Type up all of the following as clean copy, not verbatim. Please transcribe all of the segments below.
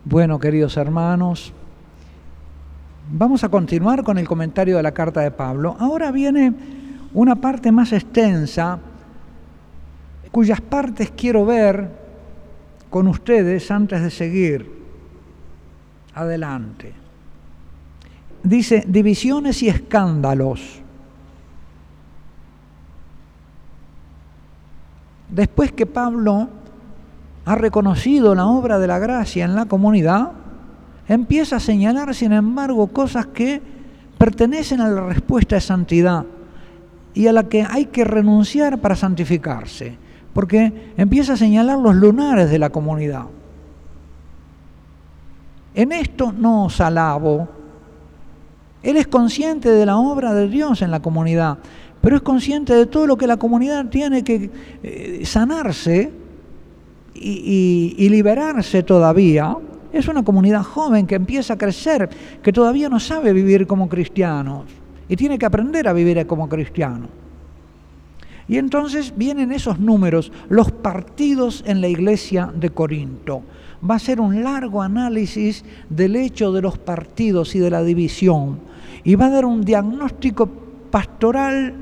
Bueno, queridos hermanos, vamos a continuar con el comentario de la carta de Pablo. Ahora viene una parte más extensa, cuyas partes quiero ver con ustedes antes de seguir adelante. Dice, divisiones y escándalos. Después que Pablo ha reconocido la obra de la gracia en la comunidad, empieza a señalar, sin embargo, cosas que pertenecen a la respuesta de santidad y a la que hay que renunciar para santificarse, porque empieza a señalar los lunares de la comunidad. En esto no os alabo. Él es consciente de la obra de Dios en la comunidad, pero es consciente de todo lo que la comunidad tiene que sanarse y liberarse todavía. Es una comunidad joven que empieza a crecer, que todavía no sabe vivir como cristianos y tiene que aprender a vivir como cristiano. Y entonces vienen esos números, los partidos en la iglesia de Corinto. Va a ser un largo análisis del hecho de los partidos y de la división, y va a dar un diagnóstico pastoral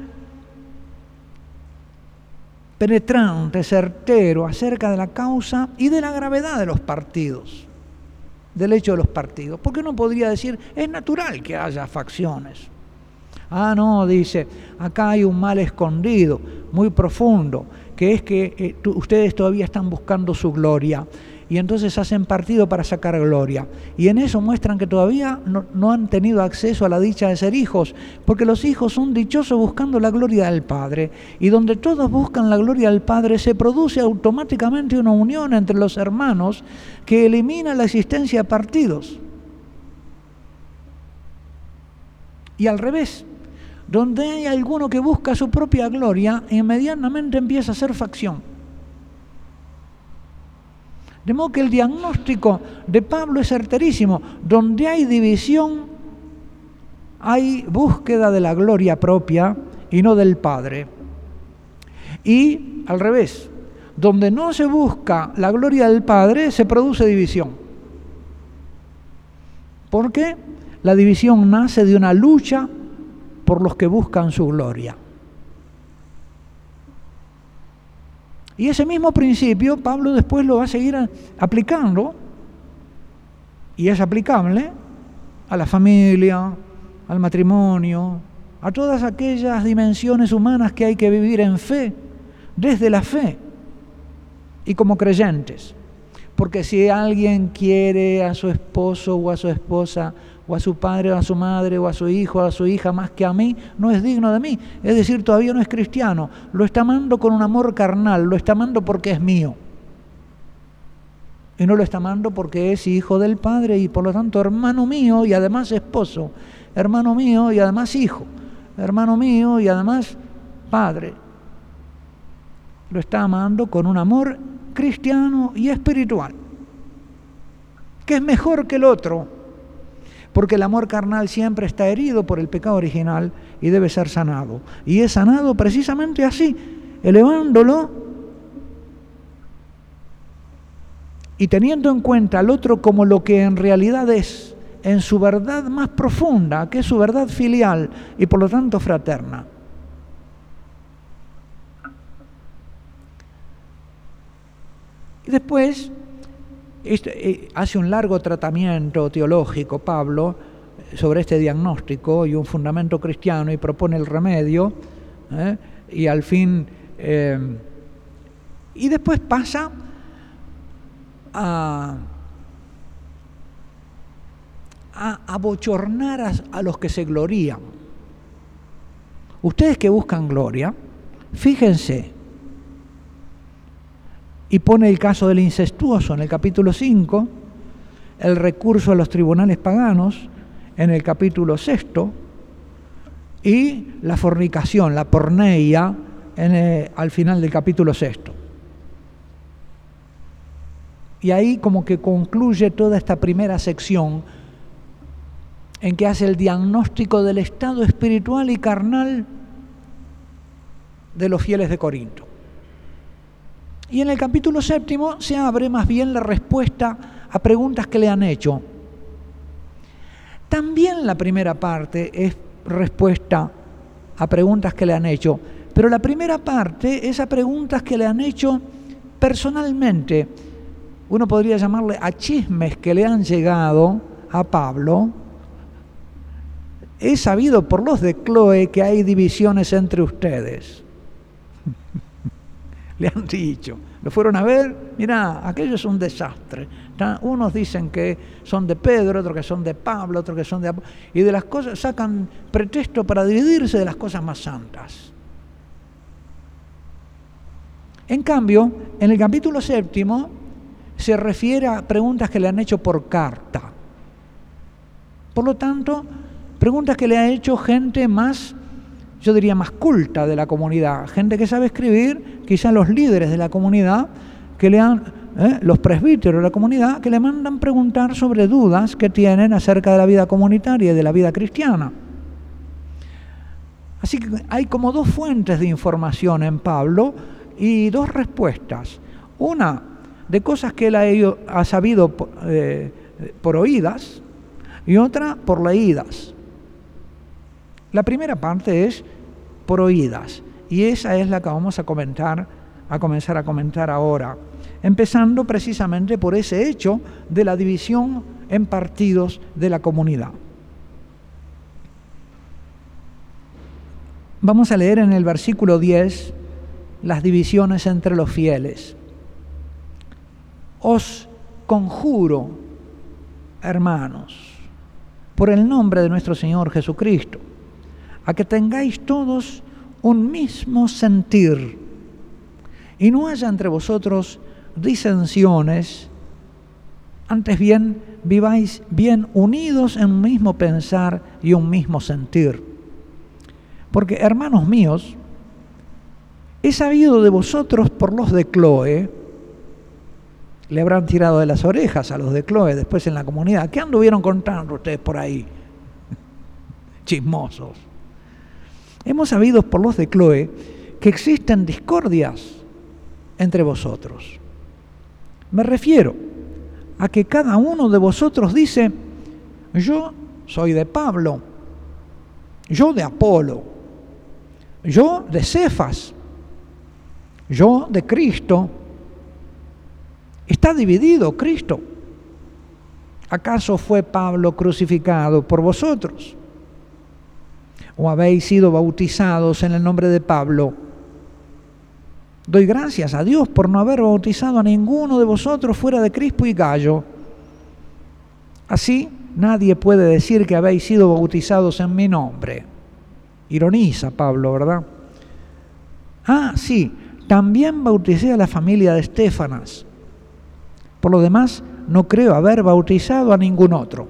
penetrante, certero, acerca de la causa y de la gravedad de los partidos, del hecho de los partidos. Porque uno podría decir, es natural que haya facciones. Ah, no, dice, acá hay un mal escondido, muy profundo, que es que ustedes todavía están buscando su gloria, y entonces hacen partido para sacar gloria. Y en eso muestran que todavía no han tenido acceso a la dicha de ser hijos, porque los hijos son dichosos buscando la gloria del Padre. Y donde todos buscan la gloria del Padre, se produce automáticamente una unión entre los hermanos que elimina la existencia de partidos. Y al revés, donde hay alguno que busca su propia gloria, inmediatamente empieza a ser facción. De modo que el diagnóstico de Pablo es certerísimo. Donde hay división, hay búsqueda de la gloria propia y no del Padre. Y al revés, donde no se busca la gloria del Padre, se produce división. Porque la división nace de una lucha por los que buscan su gloria. Y ese mismo principio Pablo después lo va a seguir aplicando, y es aplicable a la familia, al matrimonio, a todas aquellas dimensiones humanas que hay que vivir en fe, desde la fe y como creyentes. Porque si alguien quiere a su esposo o a su esposa, o a su padre o a su madre o a su hijo o a su hija más que a mí, no es digno de mí. Es decir, todavía no es cristiano. Lo está amando con un amor carnal, lo está amando porque es mío. Y no lo está amando porque es hijo del Padre y por lo tanto hermano mío y además esposo, hermano mío y además hijo, hermano mío y además padre. Lo está amando con un amor cristiano y espiritual, que es mejor que el otro. Porque el amor carnal siempre está herido por el pecado original y debe ser sanado. Y es sanado precisamente así, elevándolo y teniendo en cuenta al otro como lo que en realidad es, en su verdad más profunda, que es su verdad filial y por lo tanto fraterna. Y después hace un largo tratamiento teológico Pablo sobre este diagnóstico y un fundamento cristiano y propone el remedio, y al fin y después pasa a abochornar a los que se glorían. Ustedes que buscan gloria, fíjense. Y pone el caso del incestuoso en el capítulo 5, el recurso a los tribunales paganos en el capítulo 6, y la fornicación, la porneia, al final del capítulo 6. Y ahí como que concluye toda esta primera sección en que hace el diagnóstico del estado espiritual y carnal de los fieles de Corinto. Y en el capítulo 7 se abre más bien la respuesta a preguntas que le han hecho. También la primera parte es respuesta a preguntas que le han hecho, pero la primera parte es a preguntas que le han hecho personalmente. Uno podría llamarle a chismes que le han llegado a Pablo. He sabido por los de Cloé que hay divisiones entre ustedes. Le han dicho, lo fueron a ver, mirá, aquello es un desastre. Unos dicen que son de Pedro, otros que son de Pablo, otros que son de Apolo, y de las cosas sacan pretexto para dividirse de las cosas más santas. En cambio, en el capítulo 7 se refiere a preguntas que le han hecho por carta. Por lo tanto, preguntas que le ha hecho gente más, yo diría, más culta de la comunidad, gente que sabe escribir, quizás los líderes de la comunidad, que le han, los presbíteros de la comunidad, que le mandan preguntar sobre dudas que tienen acerca de la vida comunitaria y de la vida cristiana. Así que hay como dos fuentes de información en Pablo y dos respuestas. Una de cosas que él ha sabido por oídas y otra por leídas. La primera parte es por oídas y esa es la que vamos a comenzar a comentar ahora, empezando precisamente por ese hecho de la división en partidos de la comunidad. Vamos a leer en el versículo 10 las divisiones entre los fieles. Os conjuro, hermanos, por el nombre de nuestro Señor Jesucristo, a que tengáis todos un mismo sentir y no haya entre vosotros disensiones, antes bien viváis bien unidos en un mismo pensar y un mismo sentir. Porque, hermanos míos, he sabido de vosotros por los de Cloé, le habrán tirado de las orejas a los de Cloé después en la comunidad. ¿Qué anduvieron contando ustedes por ahí? Chismosos. Hemos sabido por los de Cloé que existen discordias entre vosotros. Me refiero a que cada uno de vosotros dice, yo soy de Pablo, yo de Apolo, yo de Cefas, yo de Cristo. Está dividido Cristo. ¿Acaso fue Pablo crucificado por vosotros? ¿O habéis sido bautizados en el nombre de Pablo? Doy gracias a Dios por no haber bautizado a ninguno de vosotros fuera de Crispo y Gayo. Así nadie puede decir que habéis sido bautizados en mi nombre. Ironiza Pablo, ¿verdad? Ah, sí, también bauticé a la familia de Estéfanas. Por lo demás, no creo haber bautizado a ningún otro.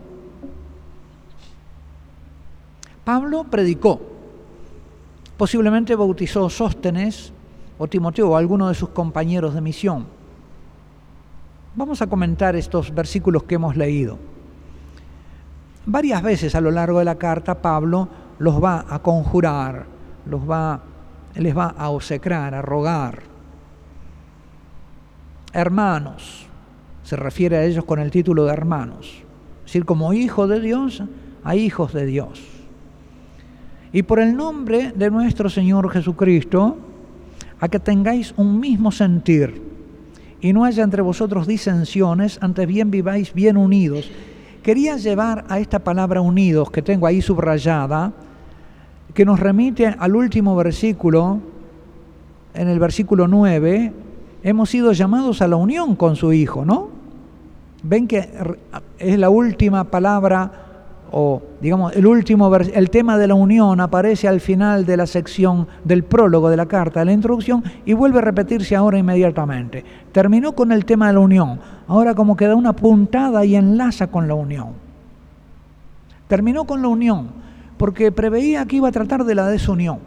Pablo predicó. Posiblemente bautizó Sóstenes o Timoteo o alguno de sus compañeros de misión. Vamos a comentar estos versículos que hemos leído. Varias veces a lo largo de la carta Pablo los va a conjurar, les va a obsecrar, a rogar. Hermanos, se refiere a ellos con el título de hermanos, es decir, como hijo de Dios a hijos de Dios. Y por el nombre de nuestro Señor Jesucristo, a que tengáis un mismo sentir y no haya entre vosotros disensiones, antes bien viváis bien unidos. Quería llevar a esta palabra unidos, que tengo ahí subrayada, que nos remite al último versículo, en el versículo 9, hemos sido llamados a la unión con su Hijo, ¿no? Ven que es la última palabra, o digamos, el tema de la unión aparece al final de la sección del prólogo de la carta, de la introducción, y vuelve a repetirse ahora inmediatamente. Terminó con el tema de la unión, ahora como que da una puntada y enlaza con la unión. Terminó con la unión, porque preveía que iba a tratar de la desunión.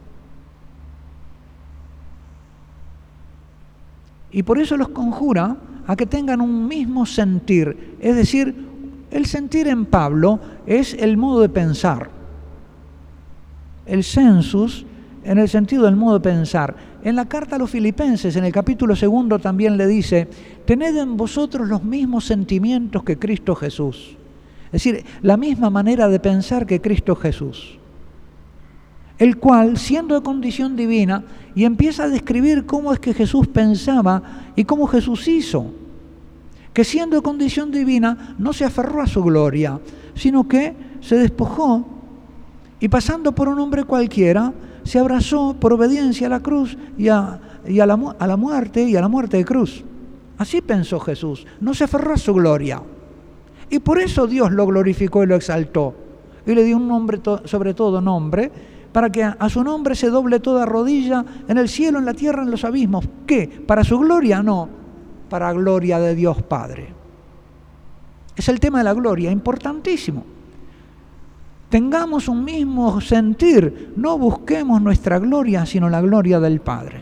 Y por eso los conjura a que tengan un mismo sentir, es decir, el sentir en Pablo es el modo de pensar. El sensus, en el sentido del modo de pensar, En la carta a los Filipenses, en el capítulo 2, también le dice: tened en vosotros los mismos sentimientos que Cristo Jesús. Es decir, la misma manera de pensar que Cristo Jesús, el cual, siendo de condición divina, y empieza a describir cómo es que Jesús pensaba y cómo Jesús hizo, que siendo de condición divina no se aferró a su gloria, sino que se despojó y, pasando por un hombre cualquiera, se abrazó por obediencia a la cruz y a la muerte de cruz. Así pensó Jesús, no se aferró a su gloria. Y por eso Dios lo glorificó y lo exaltó. Y le dio un nombre sobre todo nombre, para que a su nombre se doble toda rodilla en el cielo, en la tierra, en los abismos. ¿Qué? ¿Para su gloria? No, para gloria de Dios Padre. Es el tema de la gloria, importantísimo. Tengamos un mismo sentir, no busquemos nuestra gloria, sino la gloria del Padre.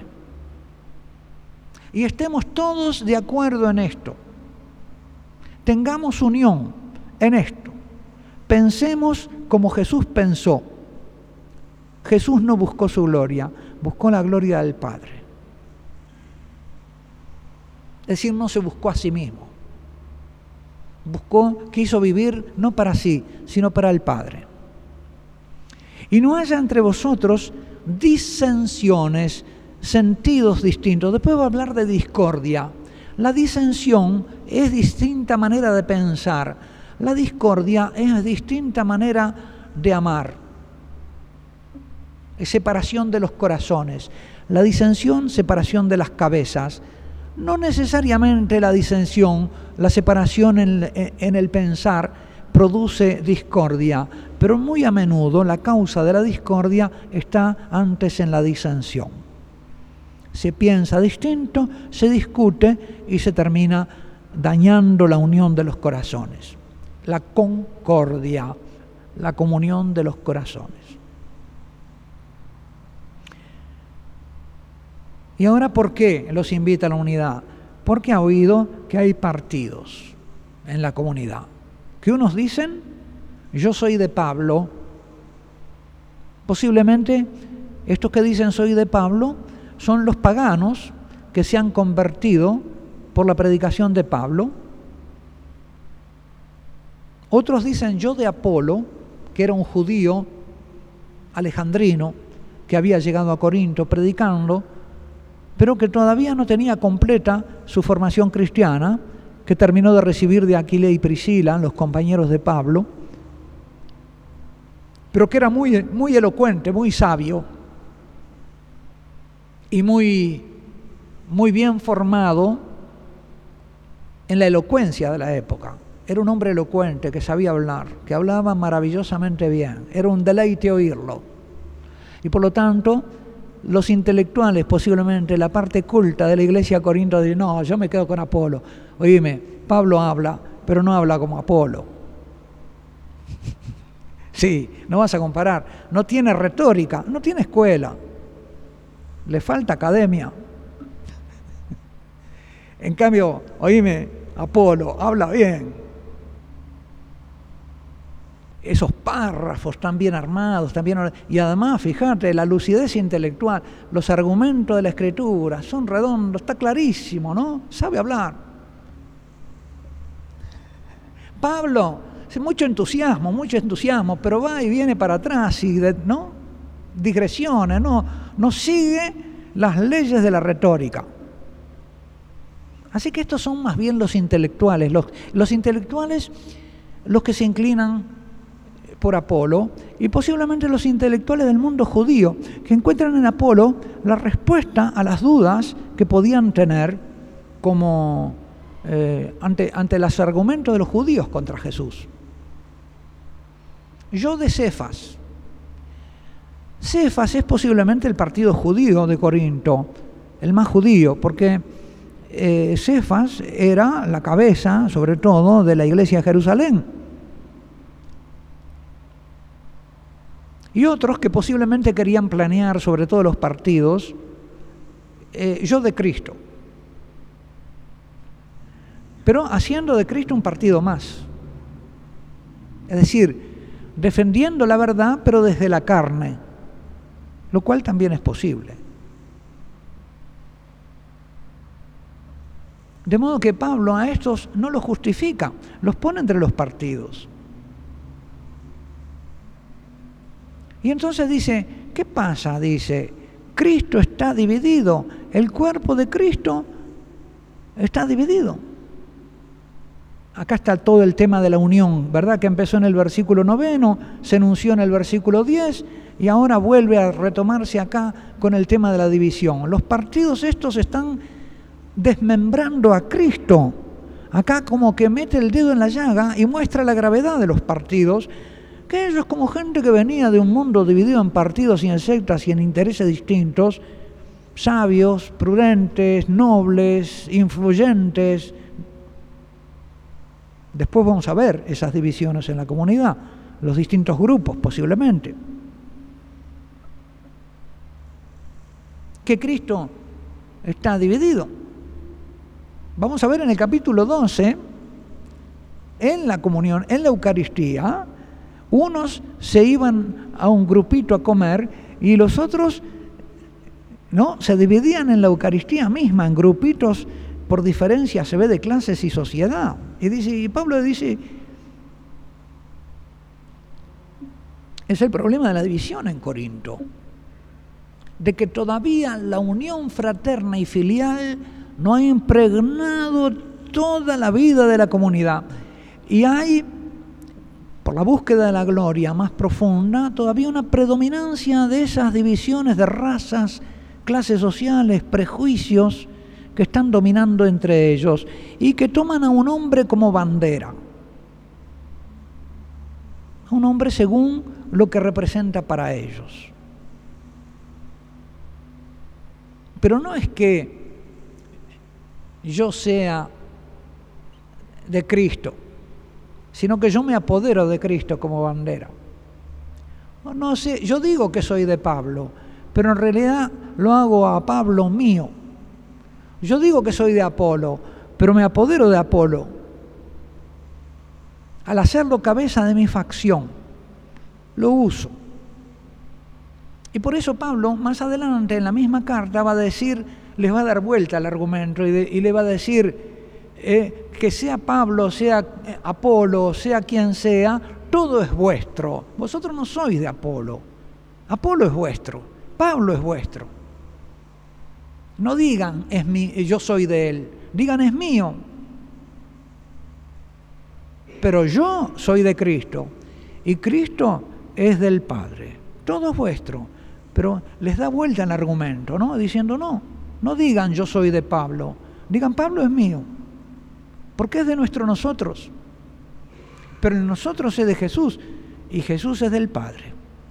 Y estemos todos de acuerdo en esto. Tengamos unión en esto. Pensemos como Jesús pensó. Jesús no buscó su gloria, buscó la gloria del Padre. Es decir, no se buscó a sí mismo. Quiso vivir no para sí, sino para el Padre. Y no haya entre vosotros disensiones, sentidos distintos. Después va a hablar de discordia. La disensión es distinta manera de pensar. La discordia es distinta manera de amar. Es separación de los corazones. La disensión, separación de las cabezas. No necesariamente la disensión, la separación en el pensar, produce discordia, pero muy a menudo la causa de la discordia está antes en la disensión. Se piensa distinto, se discute y se termina dañando la unión de los corazones. La concordia, la comunión de los corazones. ¿Y ahora por qué los invita a la unidad? Porque ha oído que hay partidos en la comunidad. Que unos dicen: yo soy de Pablo. Posiblemente estos que dicen soy de Pablo son los paganos que se han convertido por la predicación de Pablo. Otros dicen yo de Apolo, que era un judío alejandrino que había llegado a Corinto predicando, pero que todavía no tenía completa su formación cristiana, que terminó de recibir de Aquila y Priscila, los compañeros de Pablo, pero que era muy, muy elocuente, muy sabio y muy bien formado en la elocuencia de la época. Era un hombre elocuente que sabía hablar, que hablaba maravillosamente bien, era un deleite oírlo. Y por lo tanto, los intelectuales, posiblemente la parte culta de la iglesia de Corinto, dicen: no, yo me quedo con Apolo. Oíme, Pablo habla, pero no habla como Apolo. Sí, no vas a comparar. No tiene retórica, no tiene escuela. Le falta academia. En cambio, oíme, Apolo habla bien. Esos párrafos tan bien armados, y además, fíjate, la lucidez intelectual, los argumentos de la Escritura son redondos, está clarísimo, ¿no? Sabe hablar. Pablo, mucho entusiasmo, pero va y viene para atrás, ¿no? Digresiones, no sigue las leyes de la retórica. Así que estos son más bien los intelectuales, los intelectuales, los que se inclinan por Apolo, y posiblemente los intelectuales del mundo judío, que encuentran en Apolo la respuesta a las dudas que podían tener como ante los argumentos de los judíos contra Jesús. Yo de Cefas. Cefas es posiblemente el partido judío de Corinto, el más judío, porque Cefas era la cabeza, sobre todo, de la iglesia de Jerusalén. Y otros que posiblemente querían planear, sobre todo los partidos, yo de Cristo. Pero haciendo de Cristo un partido más. Es decir, defendiendo la verdad, pero desde la carne, lo cual también es posible. De modo que Pablo a estos no los justifica, los pone entre los partidos. Y entonces dice, ¿qué pasa? Dice, Cristo está dividido, el cuerpo de Cristo está dividido. Acá está todo el tema de la unión, ¿verdad? Que empezó en el versículo 9, se enunció en el versículo 10 y ahora vuelve a retomarse acá con el tema de la división. Los partidos estos están desmembrando a Cristo. Acá como que mete el dedo en la llaga y muestra la gravedad de los partidos, que ellos como gente que venía de un mundo dividido en partidos y en sectas y en intereses distintos, sabios, prudentes, nobles, influyentes. Después vamos a ver esas divisiones en la comunidad, los distintos grupos posiblemente. Que Cristo está dividido. Vamos a ver en el capítulo 12, en la comunión, en la Eucaristía, unos se iban a un grupito a comer y los otros no se dividían en la Eucaristía misma, en grupitos por diferencia, se ve, de clases y sociedad. Y Pablo dice, es el problema de la división en Corinto, de que todavía la unión fraterna y filial no ha impregnado toda la vida de la comunidad. Y hay, por la búsqueda de la gloria más profunda, todavía una predominancia de esas divisiones de razas, clases sociales, prejuicios que están dominando entre ellos y que toman a un hombre como bandera. A un hombre según lo que representa para ellos. Pero no es que yo sea de Cristo, sino que yo me apodero de Cristo como bandera. No sé, yo digo que soy de Pablo, pero en realidad lo hago a Pablo mío. Yo digo que soy de Apolo, pero me apodero de Apolo al hacerlo cabeza de mi facción. Lo uso. Y por eso Pablo, más adelante en la misma carta, va a decir, les va a dar vuelta al argumento y le va a decir que sea Pablo, sea Apolo, sea quien sea, todo es vuestro. Vosotros no sois de Apolo. Apolo es vuestro, Pablo es vuestro. No digan, yo soy de él, digan, es mío. Pero yo soy de Cristo y Cristo es del Padre. Todo es vuestro. Pero les da vuelta el argumento, ¿no? Diciendo, no digan yo soy de Pablo, digan Pablo es mío, porque es de nosotros. Pero en nosotros es de Jesús y Jesús es del Padre.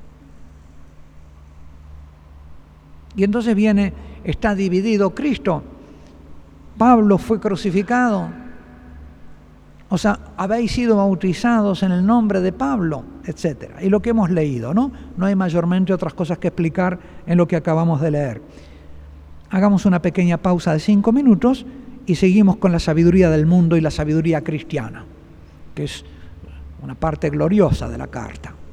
Y entonces está dividido Cristo. Pablo fue crucificado. O sea, habéis sido bautizados en el nombre de Pablo, etc. Y lo que hemos leído, ¿no? No hay mayormente otras cosas que explicar en lo que acabamos de leer. Hagamos una pequeña pausa de 5 minutos y seguimos con la sabiduría del mundo y la sabiduría cristiana, que es una parte gloriosa de la carta.